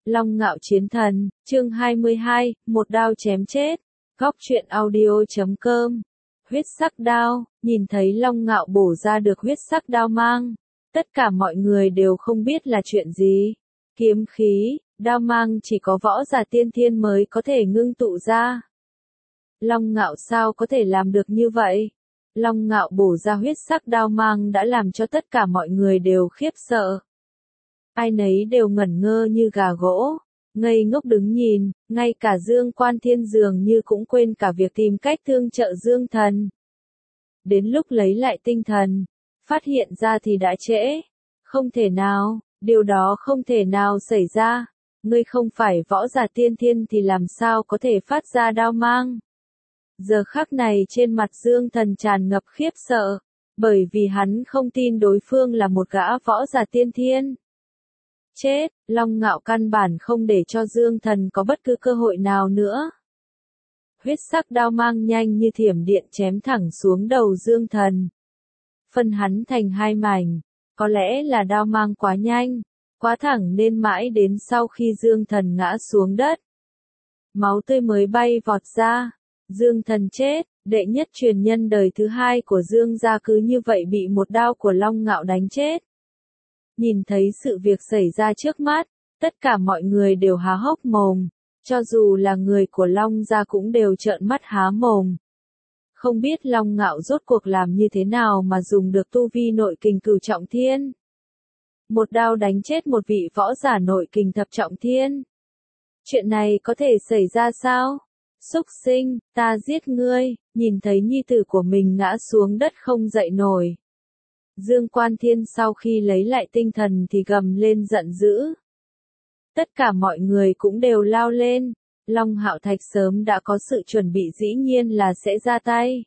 Long Ngạo Chiến Thần, chương 22, một đao chém chết. Góc truyện audio.com. Huyết sắc đao, nhìn thấy Long Ngạo bổ ra được huyết sắc đao mang. Tất cả mọi người đều không biết là chuyện gì. Kiếm khí, đao mang chỉ có võ giả tiên thiên mới có thể ngưng tụ ra. Long Ngạo sao có thể làm được như vậy? Long Ngạo bổ ra huyết sắc đao mang đã làm cho tất cả mọi người đều khiếp sợ. Ai nấy đều ngẩn ngơ như gà gỗ, ngây ngốc đứng nhìn, ngay cả Dương Quan Thiên dường như cũng quên cả việc tìm cách tương trợ Dương Thần. Đến lúc lấy lại tinh thần, phát hiện ra thì đã trễ. Không thể nào, điều đó không thể nào xảy ra. Ngươi không phải võ giả tiên thiên thì làm sao có thể phát ra đao mang. Giờ khắc này trên mặt Dương Thần tràn ngập khiếp sợ, bởi vì hắn không tin đối phương là một gã võ giả tiên thiên. Chết, Long Ngạo căn bản không để cho Dương Thần có bất cứ cơ hội nào nữa. Huyết sắc đao mang nhanh như thiểm điện chém thẳng xuống đầu Dương Thần. Phân hắn thành hai mảnh, có lẽ là đao mang quá nhanh, quá thẳng nên mãi đến sau khi Dương Thần ngã xuống đất. Máu tươi mới bay vọt ra, Dương Thần chết, đệ nhất truyền nhân đời thứ hai của Dương gia cứ như vậy bị một đao của Long Ngạo đánh chết. Nhìn thấy sự việc xảy ra trước mắt, tất cả mọi người đều há hốc mồm, cho dù là người của Long gia cũng đều trợn mắt há mồm. Không biết Long Ngạo rốt cuộc làm như thế nào mà dùng được tu vi nội kình cửu trọng thiên. Một đao đánh chết một vị võ giả nội kình thập trọng thiên. Chuyện này có thể xảy ra sao? Súc sinh, ta giết ngươi, nhìn thấy nhi tử của mình ngã xuống đất không dậy nổi. Dương Quan Thiên sau khi lấy lại tinh thần thì gầm lên giận dữ. Tất cả mọi người cũng đều lao lên, Long Hạo Thạch sớm đã có sự chuẩn bị dĩ nhiên là sẽ ra tay.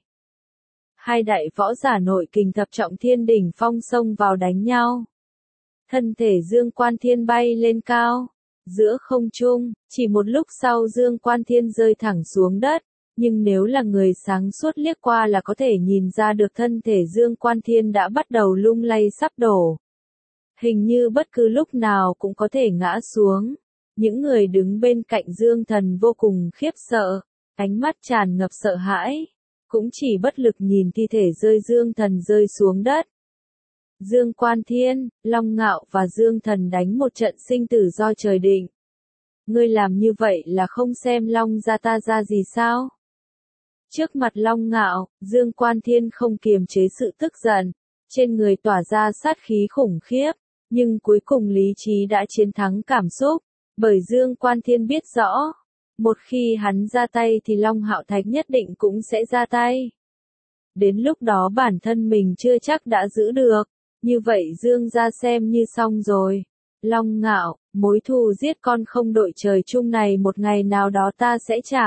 Hai đại võ giả nội kình thập trọng thiên đỉnh phong xông vào đánh nhau. Thân thể Dương Quan Thiên bay lên cao, giữa không trung, chỉ một lúc sau Dương Quan Thiên rơi thẳng xuống đất. Nhưng nếu là người sáng suốt liếc qua là có thể nhìn ra được thân thể Dương Quan Thiên đã bắt đầu lung lay sắp đổ. Hình như bất cứ lúc nào cũng có thể ngã xuống. Những người đứng bên cạnh Dương Thần vô cùng khiếp sợ, ánh mắt tràn ngập sợ hãi, cũng chỉ bất lực nhìn thi thể Dương Thần rơi xuống đất. Dương Quan Thiên, Long Ngạo và Dương Thần đánh một trận sinh tử do trời định. Ngươi làm như vậy là không xem Long gia ta ra gì sao? Trước mặt Long Ngạo, Dương Quan Thiên không kiềm chế sự tức giận, trên người tỏa ra sát khí khủng khiếp, nhưng cuối cùng lý trí đã chiến thắng cảm xúc, bởi Dương Quan Thiên biết rõ, một khi hắn ra tay thì Long Hạo Thạch nhất định cũng sẽ ra tay. Đến lúc đó bản thân mình chưa chắc đã giữ được, như vậy Dương gia xem như xong rồi. Long Ngạo, mối thù giết con không đội trời chung này một ngày nào đó ta sẽ trả.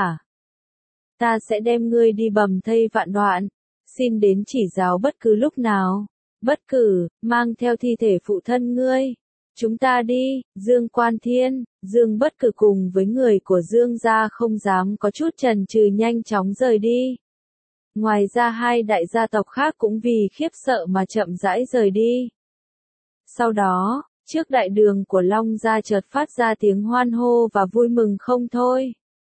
Ta sẽ đem ngươi đi bầm thây vạn đoạn, xin đến chỉ giáo bất cứ lúc nào, bất cử, mang theo thi thể phụ thân ngươi. Chúng ta đi, Dương Quan Thiên, Dương Bất Cử cùng với người của Dương gia không dám có chút chần chừ nhanh chóng rời đi. Ngoài ra hai đại gia tộc khác cũng vì khiếp sợ mà chậm rãi rời đi. Sau đó, trước đại đường của Long gia chợt phát ra tiếng hoan hô và vui mừng không thôi.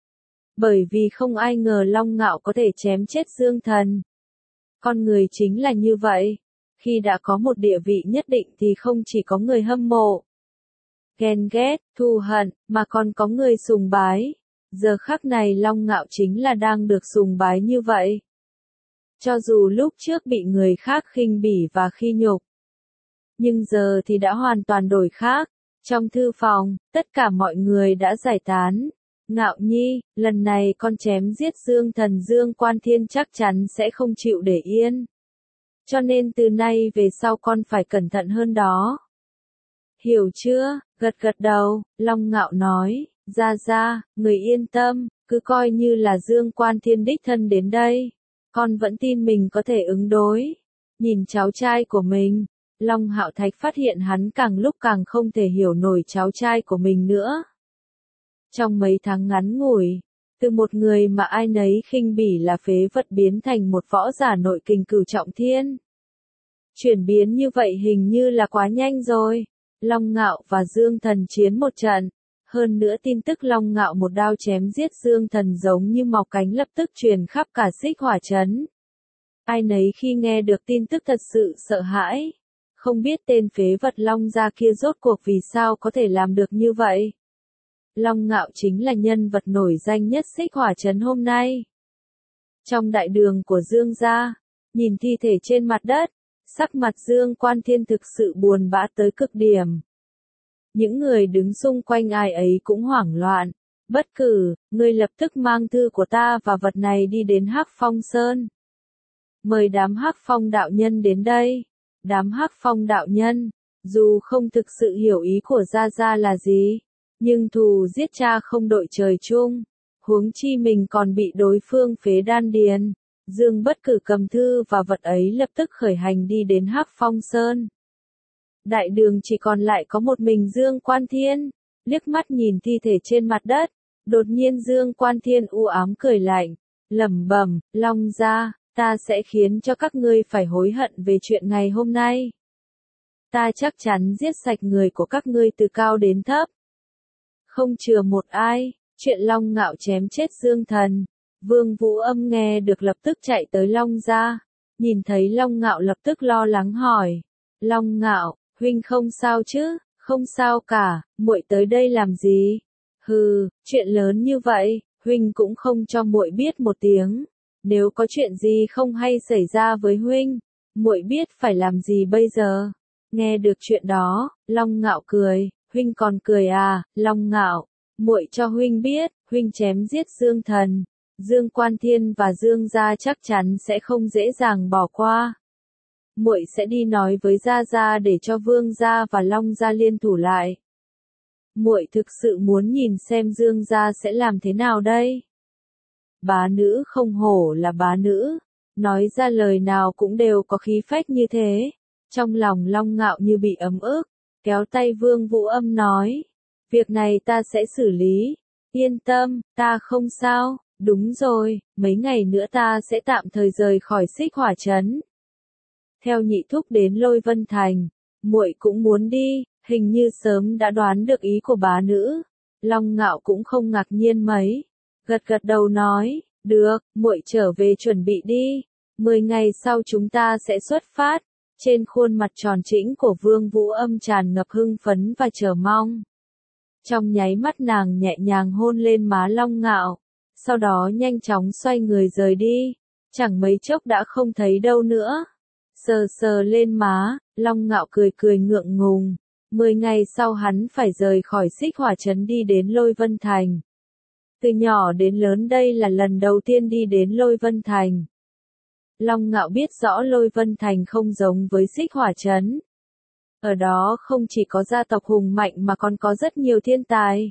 Bởi vì không ai ngờ Long Ngạo có thể chém chết Dương Thần. Con người chính là như vậy, khi đã có một địa vị nhất định thì không chỉ có người hâm mộ, ghen ghét, thù hận, mà còn có người sùng bái. Giờ khắc này Long Ngạo chính là đang được sùng bái như vậy. Cho dù lúc trước bị người khác khinh bỉ và khi nhục, nhưng giờ thì đã hoàn toàn đổi khác. Trong thư phòng, tất cả mọi người đã giải tán. Ngạo Nhi, lần này con chém giết Dương Thần Dương Quan Thiên chắc chắn sẽ không chịu để yên. Cho nên từ nay về sau con phải cẩn thận hơn đó. Hiểu chưa? Gật gật đầu, Long Ngạo nói, ra, người yên tâm, cứ coi như là Dương Quan Thiên đích thân đến đây. Con vẫn tin mình có thể ứng đối. Nhìn cháu trai của mình, Long Hạo Thạch phát hiện hắn càng lúc càng không thể hiểu nổi cháu trai của mình nữa. Trong mấy tháng ngắn ngủi, từ một người mà ai nấy khinh bỉ là phế vật biến thành một võ giả nội kình cửu trọng thiên. Chuyển biến như vậy hình như là quá nhanh rồi. Long Ngạo và Dương Thần chiến một trận, Hơn nữa tin tức Long Ngạo một đao chém giết Dương Thần giống như mọc cánh lập tức truyền khắp cả Xích Hỏa trấn. Ai nấy khi nghe được tin tức thật sự sợ hãi. Không biết tên phế vật Long gia kia rốt cuộc vì sao có thể làm được như vậy. Long Ngạo chính là nhân vật nổi danh nhất Xích Hỏa trấn hôm nay. Trong đại đường của Dương gia, nhìn thi thể trên mặt đất, sắc mặt Dương Quan Thiên thực sự buồn bã tới cực điểm. Những người đứng xung quanh ai ấy cũng hoảng loạn. Bất cử, ngươi lập tức mang thư của ta và vật này đi đến Hắc Phong Sơn. Mời đám Hắc Phong đạo nhân đến đây. Đám Hắc Phong đạo nhân, dù không thực sự hiểu ý của Gia Gia là gì, nhưng thù giết cha không đội trời chung. Huống chi mình còn bị đối phương phế đan điền. Dương Bất Cử cầm thư và vật ấy lập tức khởi hành đi đến Hắc Phong Sơn. Đại đường chỉ còn lại có một mình Dương Quan Thiên, liếc mắt nhìn thi thể trên mặt đất, đột nhiên Dương Quan Thiên u ám cười lạnh, lẩm bẩm, Long gia, ta sẽ khiến cho các ngươi phải hối hận về chuyện ngày hôm nay. Ta chắc chắn giết sạch người của các ngươi từ cao đến thấp. Không chừa một ai, chuyện Long Ngạo chém chết Dương Thần. Vương Vũ Âm nghe được lập tức chạy tới Long gia, nhìn thấy Long Ngạo lập tức lo lắng hỏi, Long Ngạo, huynh không sao chứ? Không sao cả, muội tới đây làm gì? Hừ, chuyện lớn như vậy, huynh cũng không cho muội biết một tiếng. Nếu có chuyện gì không hay xảy ra với huynh, muội biết phải làm gì bây giờ? Nghe được chuyện đó, Long Ngạo cười, huynh còn cười à? Long Ngạo, muội cho huynh biết, huynh chém giết Dương Thần, Dương Quan Thiên và Dương gia chắc chắn sẽ không dễ dàng bỏ qua. Muội sẽ đi nói với Gia Gia để cho Vương gia và Long gia liên thủ lại. Muội thực sự muốn nhìn xem Dương gia sẽ làm thế nào đây. Bá nữ không hổ là bá nữ, nói ra lời nào cũng đều có khí phách như thế. Trong lòng Long Ngạo như bị ấm ức, kéo tay Vương Vũ Âm nói, việc này ta sẽ xử lý, yên tâm, ta không sao. Đúng rồi, mấy ngày nữa ta sẽ tạm thời rời khỏi Xích Hỏa trấn. Theo nhị thúc đến Lôi Vân Thành, muội cũng muốn đi, hình như sớm đã đoán được ý của bá nữ. Long Ngạo cũng không ngạc nhiên mấy, gật gật đầu nói, được, muội trở về chuẩn bị đi, 10 ngày sau chúng ta sẽ xuất phát. Trên khuôn mặt tròn trĩnh của Vương Vũ Âm tràn ngập hưng phấn và chờ mong. Trong nháy mắt nàng nhẹ nhàng hôn lên má Long Ngạo, sau đó nhanh chóng xoay người rời đi, chẳng mấy chốc đã không thấy đâu nữa. Sờ sờ lên má, Long Ngạo cười cười ngượng ngùng. 10 ngày sau hắn phải rời khỏi Xích Hỏa trấn đi đến Lôi Vân Thành. Từ nhỏ đến lớn đây là lần đầu tiên đi đến Lôi Vân Thành. Long Ngạo biết rõ Lôi Vân Thành không giống với Xích Hỏa trấn. Ở đó không chỉ có gia tộc hùng mạnh mà còn có rất nhiều thiên tài.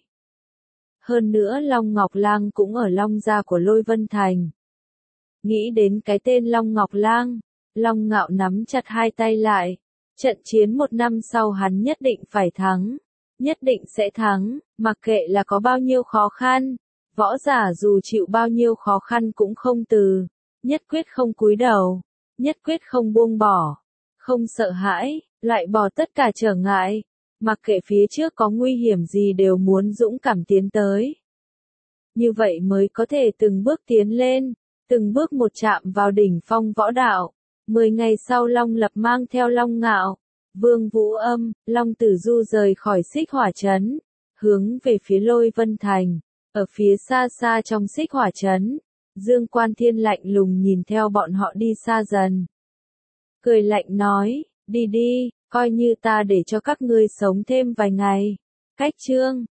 Hơn nữa Long Ngọc Lang cũng ở Long gia của Lôi Vân Thành. Nghĩ đến cái tên Long Ngọc Lang, Long Ngạo nắm chặt hai tay lại. Trận chiến 1 năm sau hắn nhất định phải thắng. Nhất định sẽ thắng, mặc kệ là có bao nhiêu khó khăn. Võ giả dù chịu bao nhiêu khó khăn cũng không từ. Nhất quyết không cúi đầu. Nhất quyết không buông bỏ. Không sợ hãi, loại bỏ tất cả trở ngại. Mặc kệ phía trước có nguy hiểm gì đều muốn dũng cảm tiến tới. Như vậy mới có thể từng bước tiến lên. Từng bước một chạm vào đỉnh phong võ đạo. 10 ngày sau Long Lập mang theo Long Ngạo, Vương Vũ Âm, Long Tử Du rời khỏi Xích Hỏa trấn, hướng về phía Lôi Vân Thành. Ở phía xa xa trong Xích Hỏa trấn, Dương Quan Thiên lạnh lùng nhìn theo bọn họ đi xa dần. Cười lạnh nói, đi đi, coi như ta để cho các ngươi sống thêm vài ngày. Cách chương